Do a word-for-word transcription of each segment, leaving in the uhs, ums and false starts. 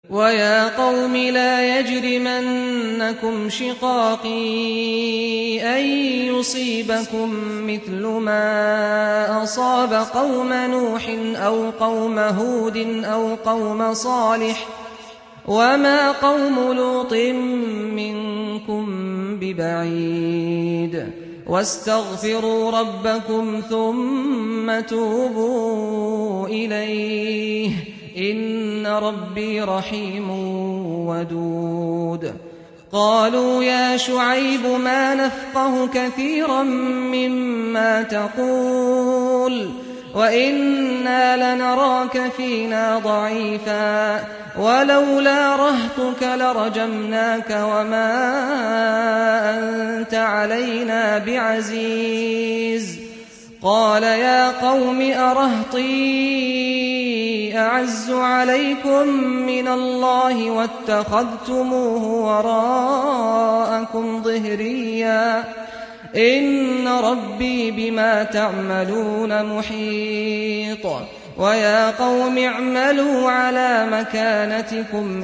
ويا قوم لا يجرمنكم شقاقي أن يصيبكم مثل ما أصاب قوم نوح أو قوم هود أو قوم صالح وما قوم لوط منكم ببعيد واستغفروا ربكم ثم توبوا إليه إن ربي رحيم ودود. قالوا يا شعيب ما نفقه كثيرا مما تقول وإنا لنراك فينا ضعيفا ولولا رهطك لرجمناك وما أنت علينا بعزيز. قال يا قوم أرهطي أعز عليكم من الله واتخذتموه وراءكم ظهريا إن ربي بما تعملون محيط. ويا قوم اعملوا على مكانتكم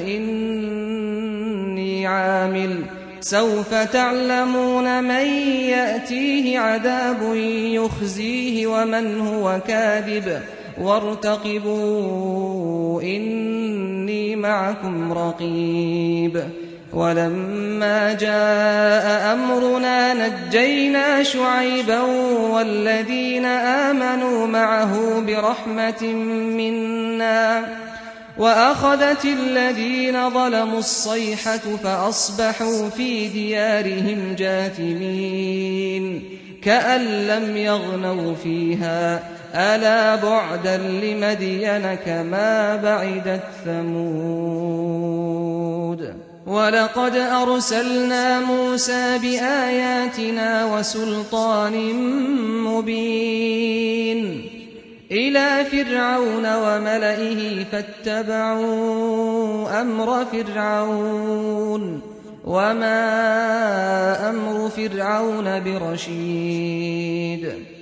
إني عامل سوف تعلمون من يأتيه عذاب يخزيه ومن هو كاذب وارتقبوا إني معكم رقيب. ولما جاء أمرنا نجينا شعيبا والذين آمنوا معه برحمة منا وأخذت الذين ظلموا الصيحة فأصبحوا في ديارهم جاثمين كأن لم يغنوا فيها ألا بعدا لمدين كما بعدت ثمود. ولقد أرسلنا موسى بآياتنا وسلطان مبين إلى فرعون وملئه فاتبعوا أمر فرعون وما أمر فرعون برشيد.